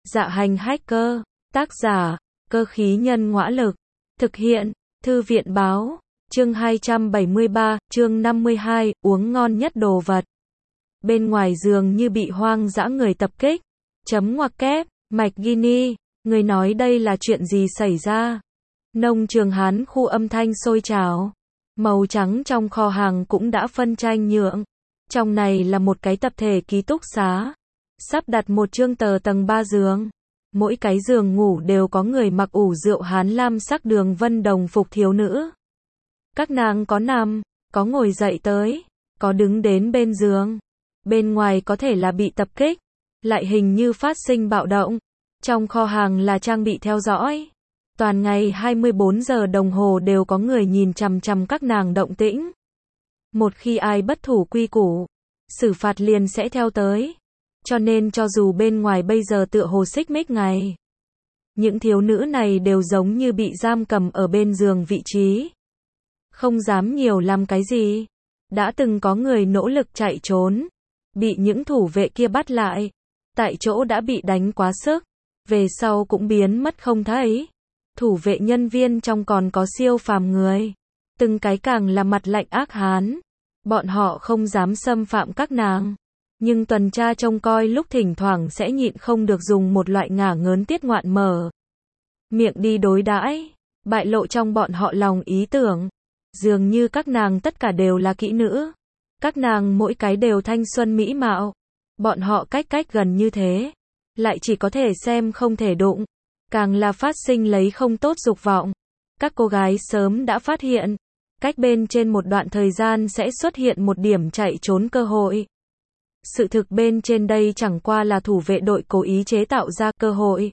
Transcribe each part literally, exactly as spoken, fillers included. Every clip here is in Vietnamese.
Dạ hành hacker, tác giả, cơ khí nhân ngõa lực, thực hiện, thư viện báo, chương hai trăm bảy mươi ba, chương năm mươi hai, uống ngon nhất đồ vật. Bên ngoài giường như bị hoang dã người tập kích. Chấm ngoặc kép, McGinney, người nói đây là chuyện gì xảy ra? Nông trường Hán khu âm thanh sôi trào. Màu trắng trong kho hàng cũng đã phân tranh nhượng. Trong này là một cái tập thể ký túc xá. Sắp đặt một chương tờ tầng ba giường. Mỗi cái giường ngủ đều có người mặc ủ rượu Hán lam sắc đường vân đồng phục thiếu nữ. Các nàng có nằm, có ngồi dậy tới, có đứng đến bên giường. Bên ngoài có thể là bị tập kích, lại hình như phát sinh bạo động. Trong kho hàng là trang bị theo dõi. Toàn ngày hai mươi bốn giờ đồng hồ đều có người nhìn chằm chằm các nàng động tĩnh. Một khi ai bất thủ quy củ, xử phạt liền sẽ theo tới. Cho nên cho dù bên ngoài bây giờ tựa hồ xích mích ngày, những thiếu nữ này đều giống như bị giam cầm ở bên giường vị trí. Không dám nhiều làm cái gì. Đã từng có người nỗ lực chạy trốn, bị những thủ vệ kia bắt lại. Tại chỗ đã bị đánh quá sức, về sau cũng biến mất không thấy. Thủ vệ nhân viên trong còn có siêu phàm người. Từng cái càng là mặt lạnh ác hán. Bọn họ không dám xâm phạm các nàng. Nhưng tuần tra trông coi lúc thỉnh thoảng sẽ nhịn không được dùng một loại ngả ngớn tiết ngoạn mở miệng đi đối đãi, bại lộ trong bọn họ lòng ý tưởng. Dường như các nàng tất cả đều là kỹ nữ. Các nàng mỗi cái đều thanh xuân mỹ mạo. Bọn họ cách cách gần như thế, lại chỉ có thể xem không thể đụng. Càng là phát sinh lấy không tốt dục vọng. Các cô gái sớm đã phát hiện, cách bên trên một đoạn thời gian sẽ xuất hiện một điểm chạy trốn cơ hội. Sự thực bên trên đây chẳng qua là thủ vệ đội cố ý chế tạo ra cơ hội.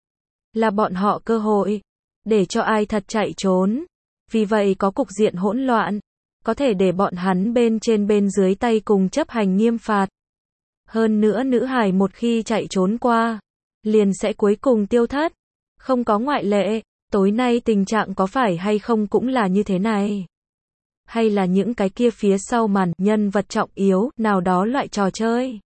Là bọn họ cơ hội, để cho ai thật chạy trốn. Vì vậy có cục diện hỗn loạn, có thể để bọn hắn bên trên bên dưới tay cùng chấp hành nghiêm phạt. Hơn nữa nữ hài một khi chạy trốn qua, liền sẽ cuối cùng tiêu thất. Không có ngoại lệ, tối nay tình trạng có phải hay không cũng là như thế này. Hay là những cái kia phía sau màn, nhân vật trọng yếu, nào đó loại trò chơi.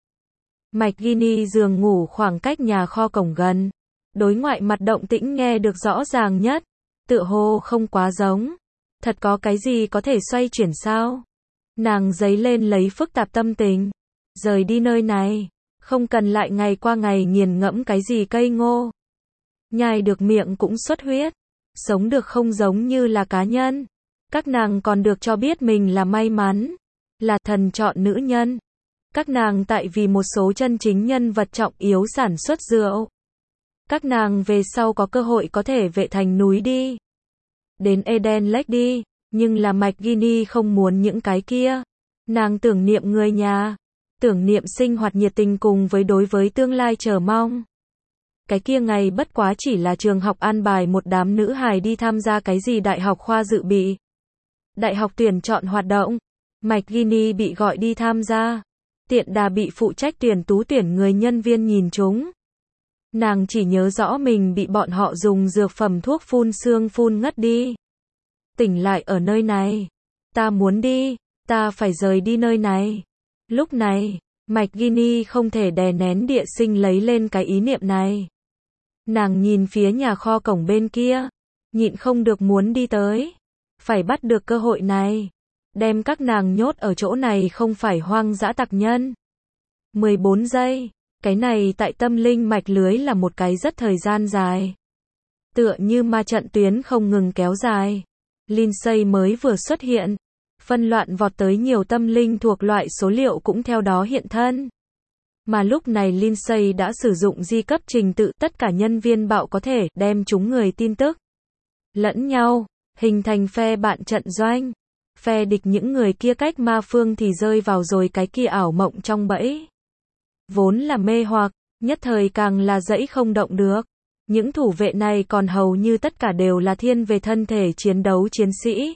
McGinney giường ngủ khoảng cách nhà kho cổng gần. Đối ngoại mặt động tĩnh nghe được rõ ràng nhất. Tựa hồ không quá giống. Thật có cái gì có thể xoay chuyển sao? Nàng dấy lên lấy phức tạp tâm tình. Rời đi nơi này. Không cần lại ngày qua ngày nghiền ngẫm cái gì cây ngô. Nhai được miệng cũng xuất huyết. Sống được không giống như là cá nhân. Các nàng còn được cho biết mình là may mắn. Là thần chọn nữ nhân. Các nàng tại vì một số chân chính nhân vật trọng yếu sản xuất rượu. Các nàng về sau có cơ hội có thể vệ thành núi đi. Đến Eden Lake đi. Nhưng là McGinney không muốn những cái kia. Nàng tưởng niệm người nhà. Tưởng niệm sinh hoạt nhiệt tình cùng với đối với tương lai chờ mong. Cái kia ngày bất quá chỉ là trường học an bài một đám nữ hài đi tham gia cái gì đại học khoa dự bị. Đại học tuyển chọn hoạt động. McGinney bị gọi đi tham gia. Tiện đà bị phụ trách tuyển tú tuyển người nhân viên nhìn chúng. Nàng chỉ nhớ rõ mình bị bọn họ dùng dược phẩm thuốc phun sương phun ngất đi. Tỉnh lại ở nơi này. Ta muốn đi. Ta phải rời đi nơi này. Lúc này, McGinney không thể đè nén địa sinh lấy lên cái ý niệm này. Nàng nhìn phía nhà kho cổng bên kia. Nhịn không được muốn đi tới. Phải bắt được cơ hội này. Đem các nàng nhốt ở chỗ này không phải hoang dã tặc nhân. mười bốn giây. Cái này tại tâm linh mạch lưới là một cái rất thời gian dài. Tựa như ma trận tuyến không ngừng kéo dài. Lindsay mới vừa xuất hiện. Phân loạn vọt tới nhiều tâm linh thuộc loại số liệu cũng theo đó hiện thân. Mà lúc này Lindsay đã sử dụng di cấp trình tự tất cả nhân viên bạo có thể đem chúng người tin tức lẫn nhau, hình thành phe bạn trận doanh. Phe địch những người kia cách ma phương thì rơi vào rồi cái kia ảo mộng trong bẫy. Vốn là mê hoặc, nhất thời càng là dẫy không động được. Những thủ vệ này còn hầu như tất cả đều là thiên về thân thể chiến đấu chiến sĩ.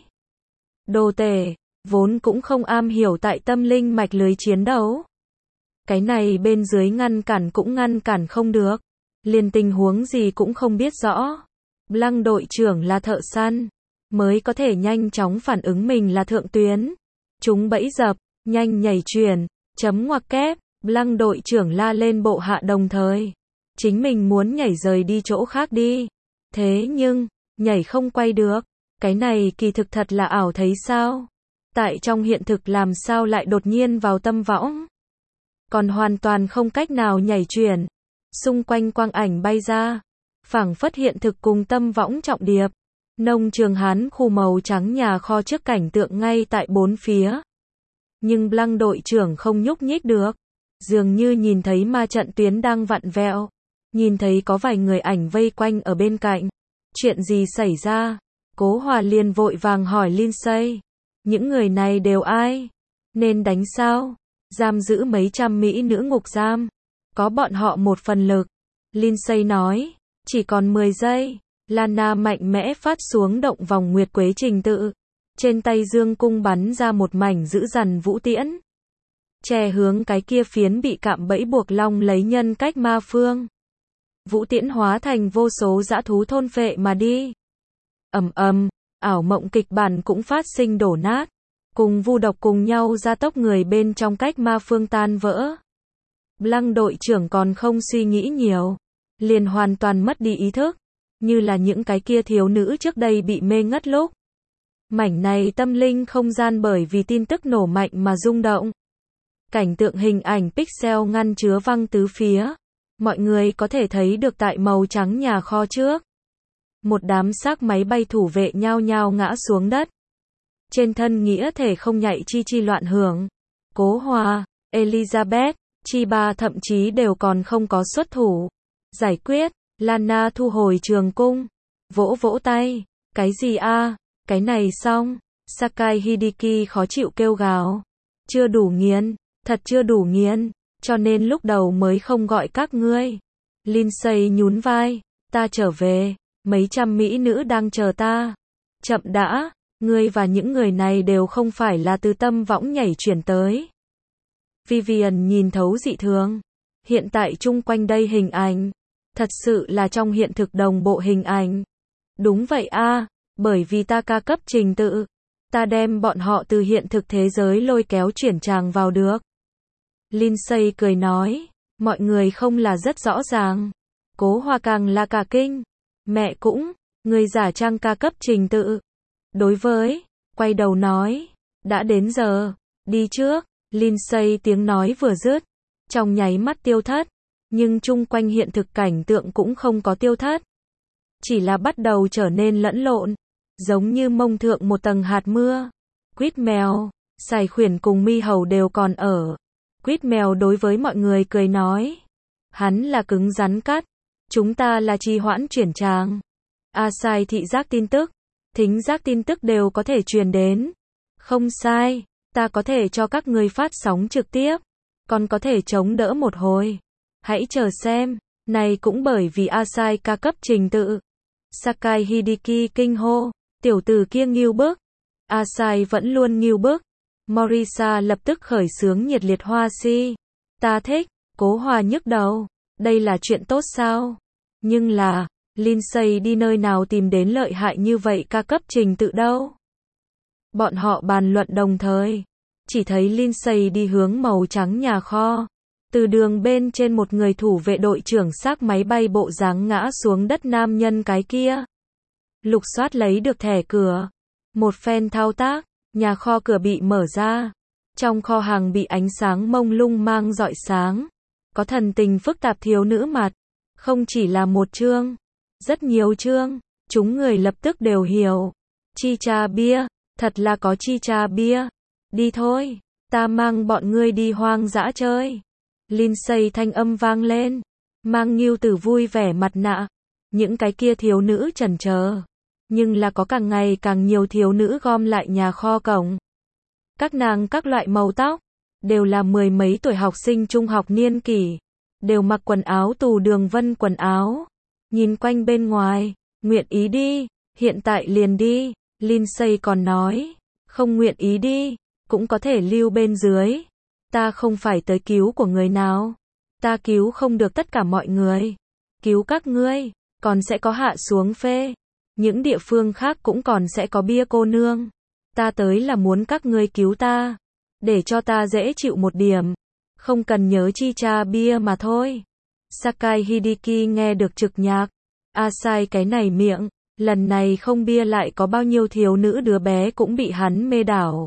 Đồ tể, vốn cũng không am hiểu tại tâm linh mạch lưới chiến đấu. Cái này bên dưới ngăn cản cũng ngăn cản không được. Liền tình huống gì cũng không biết rõ. Blanc đội trưởng là thợ săn. Mới có thể nhanh chóng phản ứng mình là thượng tuyến. Chúng bẫy dập, nhanh nhảy chuyển, chấm ngoặc kép. Blanc đội trưởng la lên bộ hạ đồng thời. chính mình muốn nhảy rời đi chỗ khác đi. Thế nhưng, nhảy không quay được. Cái này kỳ thực thật là ảo thấy sao? Tại trong hiện thực làm sao lại đột nhiên vào tâm võng? Còn hoàn toàn không cách nào nhảy chuyển. Xung quanh quang ảnh bay ra. Phảng phất hiện thực cùng tâm võng trọng điệp. Nông trường Hán khu màu trắng nhà kho trước cảnh tượng ngay tại bốn phía. Nhưng Lăng đội trưởng không nhúc nhích được. Dường như nhìn thấy ma trận tuyến đang vặn vẹo. Nhìn thấy có vài người ảnh vây quanh ở bên cạnh. Chuyện gì xảy ra? Cố Hòa liền vội vàng hỏi Lindsay. Những người này đều ai? Nên đánh sao? Giam giữ mấy trăm mỹ nữ ngục giam. Có bọn họ một phần lực. Lindsay nói. Chỉ còn mười giây. Lana mạnh mẽ phát xuống động vòng nguyệt quế trình tự. Trên tay dương cung bắn ra một mảnh dữ dằn vũ tiễn. Che hướng cái kia phiến bị cạm bẫy buộc long lấy nhân cách ma phương. Vũ tiễn hóa thành vô số dã thú thôn phệ mà đi. Ầm ầm, ảo mộng kịch bản cũng phát sinh đổ nát. Cùng vu độc cùng nhau gia tốc người bên trong cách ma phương tan vỡ. Lăng đội trưởng còn không suy nghĩ nhiều. Liền hoàn toàn mất đi ý thức. Như là những cái kia thiếu nữ trước đây bị mê ngất lúc. Mảnh này tâm linh không gian bởi vì tin tức nổ mạnh mà rung động. Cảnh tượng hình ảnh pixel ngăn chứa văng tứ phía. Mọi người có thể thấy được tại màu trắng nhà kho trước. Một đám xác máy bay thủ vệ nhao nhao ngã xuống đất. Trên thân nghĩa thể không nhạy chi chi loạn hưởng. Cố Hòa, Elizabeth, Chi Ba thậm chí đều còn không có xuất thủ. Giải quyết, Lana thu hồi trường cung. Vỗ vỗ tay. Cái gì a? Cái này xong. Sakai Hideki khó chịu kêu gào. Chưa đủ nghiền, thật chưa đủ nghiền, cho nên lúc đầu mới không gọi các ngươi. Lindsay nhún vai. Ta trở về. Mấy trăm mỹ nữ đang chờ ta. Chậm đã. Ngươi và những người này đều không phải là từ tâm võng nhảy chuyển tới. Vivian nhìn thấu dị thường. Hiện tại chung quanh đây hình ảnh. Thật sự là trong hiện thực đồng bộ hình ảnh. Đúng vậy a, bởi vì ta ca cấp trình tự. Ta đem bọn họ từ hiện thực thế giới lôi kéo chuyển tràng vào được. Lindsay cười nói. Mọi người không là rất rõ ràng. Cố Hòa càng là cả kinh. Mẹ cũng, người giả trang ca cấp trình tự. Đối với, quay đầu nói. Đã đến giờ, đi trước. Lindsay tiếng nói vừa dứt. Trong nháy mắt tiêu thất. Nhưng chung quanh hiện thực cảnh tượng cũng không có tiêu thất. Chỉ là bắt đầu trở nên lẫn lộn. Giống như mông thượng một tầng hạt mưa. Quýt mèo, Sài Khuyển cùng Mi Hầu đều còn ở. Quýt mèo đối với mọi người cười nói. Hắn là cứng rắn cắt. Chúng ta là trì hoãn chuyển tràng. A sai thị giác tin tức. Thính giác tin tức đều có thể truyền đến. Không sai. Ta có thể cho các ngươi phát sóng trực tiếp. Còn có thể chống đỡ một hồi. Hãy chờ xem. Này cũng bởi vì Asai ca cấp trình tự. Sakai Hideki kinh hô. Tiểu tử kia nghiêu bức. Asai vẫn luôn nghiêu bức. Morisa lập tức khởi xướng nhiệt liệt hoa si. Ta thích. Cố Hòa nhức đầu. Đây là chuyện tốt sao? Nhưng là, Lindsay đi nơi nào tìm đến lợi hại như vậy ca cấp trình tự đâu? Bọn họ bàn luận đồng thời. Chỉ thấy Lindsay đi hướng màu trắng nhà kho. Từ đường bên trên một người thủ vệ đội trưởng xác máy bay bộ dáng ngã xuống đất nam nhân cái kia. Lục soát lấy được thẻ cửa. Một phen thao tác, nhà kho cửa bị mở ra. Trong kho hàng bị ánh sáng mông lung mang rọi sáng. Có thần tình phức tạp thiếu nữ mặt. Không chỉ là một chương. Rất nhiều chương. Chúng người lập tức đều hiểu. Chi cha bia. Thật là có chi cha bia. Đi thôi. Ta mang bọn ngươi đi hoang dã chơi. Lindsay thanh âm vang lên. Mang Ngưu Tử vui vẻ mặt nạ. Những cái kia thiếu nữ chần chờ. Nhưng là có càng ngày càng nhiều thiếu nữ gom lại nhà kho cổng. Các nàng các loại màu tóc. Đều là mười mấy tuổi học sinh trung học niên kỷ. Đều mặc quần áo tù đường vân quần áo. Nhìn quanh bên ngoài. Nguyện ý đi. Hiện tại liền đi. Lindsay còn nói. Không nguyện ý đi. Cũng có thể lưu bên dưới. Ta không phải tới cứu của người nào. Ta cứu không được tất cả mọi người. Cứu các ngươi. Còn sẽ có hạ xuống phê. Những địa phương khác cũng còn sẽ có bia cô nương. Ta tới là muốn các ngươi cứu ta. Để cho ta dễ chịu một điểm. Không cần nhớ chi cha bia mà thôi. Sakai Hideki nghe được trực nhạc. Asai cái này miệng, lần này không bia lại có bao nhiêu thiếu nữ đứa bé cũng bị hắn mê đảo.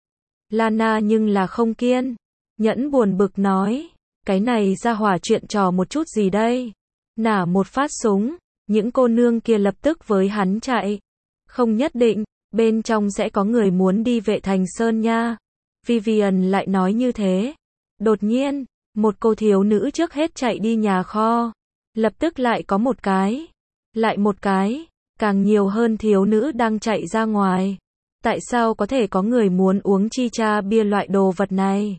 Lana nhưng là không kiên, nhẫn buồn bực nói, cái này ra hỏa chuyện trò một chút gì đây? Nả một phát súng, những cô nương kia lập tức với hắn chạy. Không nhất định, bên trong sẽ có người muốn đi vệ thành sơn nha. Vivian lại nói như thế. Đột nhiên, một cô thiếu nữ trước hết chạy đi nhà kho. Lập tức lại có một cái. Lại một cái. Càng nhiều hơn thiếu nữ đang chạy ra ngoài. Tại sao có thể có người muốn uống chicha bia loại đồ vật này?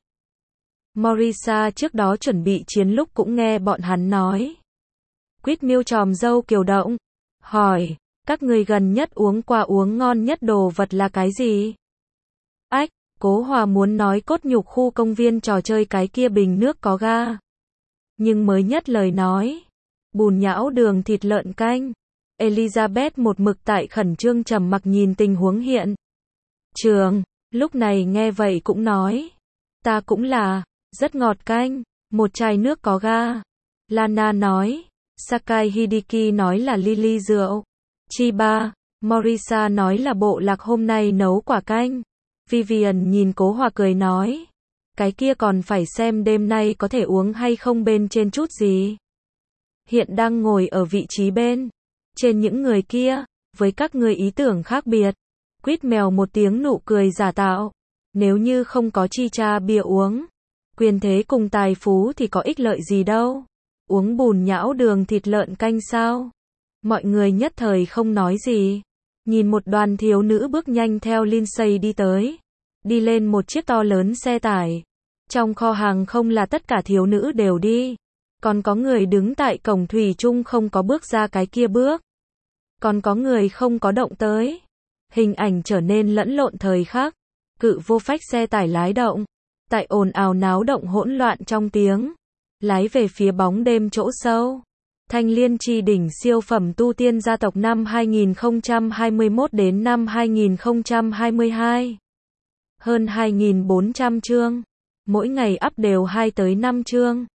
Morisa trước đó chuẩn bị chiến lúc cũng nghe bọn hắn nói. Quýt miêu tròm dâu kiều động. Hỏi, các người gần nhất uống qua uống ngon nhất đồ vật là cái gì? Ách, Cố Hòa muốn nói cốt nhục khu công viên trò chơi cái kia bình nước có ga. Nhưng mới nhất lời nói. Bùn nhão đường thịt lợn canh. Elizabeth một mực tại khẩn trương trầm mặc nhìn tình huống hiện. Trường, lúc này nghe vậy cũng nói. Ta cũng là, rất ngọt canh, một chai nước có ga. Lana nói. Sakai Hideki nói là Lily rượu. Chiba, Morisa nói là bộ lạc hôm nay nấu quả canh. Vivian nhìn Cố Hòa cười nói. Cái kia còn phải xem đêm nay có thể uống hay không bên trên chút gì. Hiện đang ngồi ở vị trí bên. Trên những người kia, với các người ý tưởng khác biệt. Quýt mèo một tiếng nụ cười giả tạo. Nếu như không có chi cha bia uống. Quyền thế cùng tài phú thì có ích lợi gì đâu. Uống bùn nhão đường thịt lợn canh sao? Mọi người nhất thời không nói gì. Nhìn một đoàn thiếu nữ bước nhanh theo Lindsay đi tới. Đi lên một chiếc to lớn xe tải. Trong kho hàng không là tất cả thiếu nữ đều đi. Còn có người đứng tại cổng thủy chung không có bước ra cái kia bước. Còn có người không có động tới. Hình ảnh trở nên lẫn lộn thời khắc. Cự vô phách xe tải lái động. Tại ồn ào náo động hỗn loạn trong tiếng. Lái về phía bóng đêm chỗ sâu. Thanh Liên Chi đỉnh siêu phẩm tu tiên gia tộc năm hai nghìn không trăm hai mươi mốt đến năm hai nghìn không trăm hai mươi hai. Hơn hai nghìn bốn trăm chương. Mỗi ngày up đều hai tới năm chương.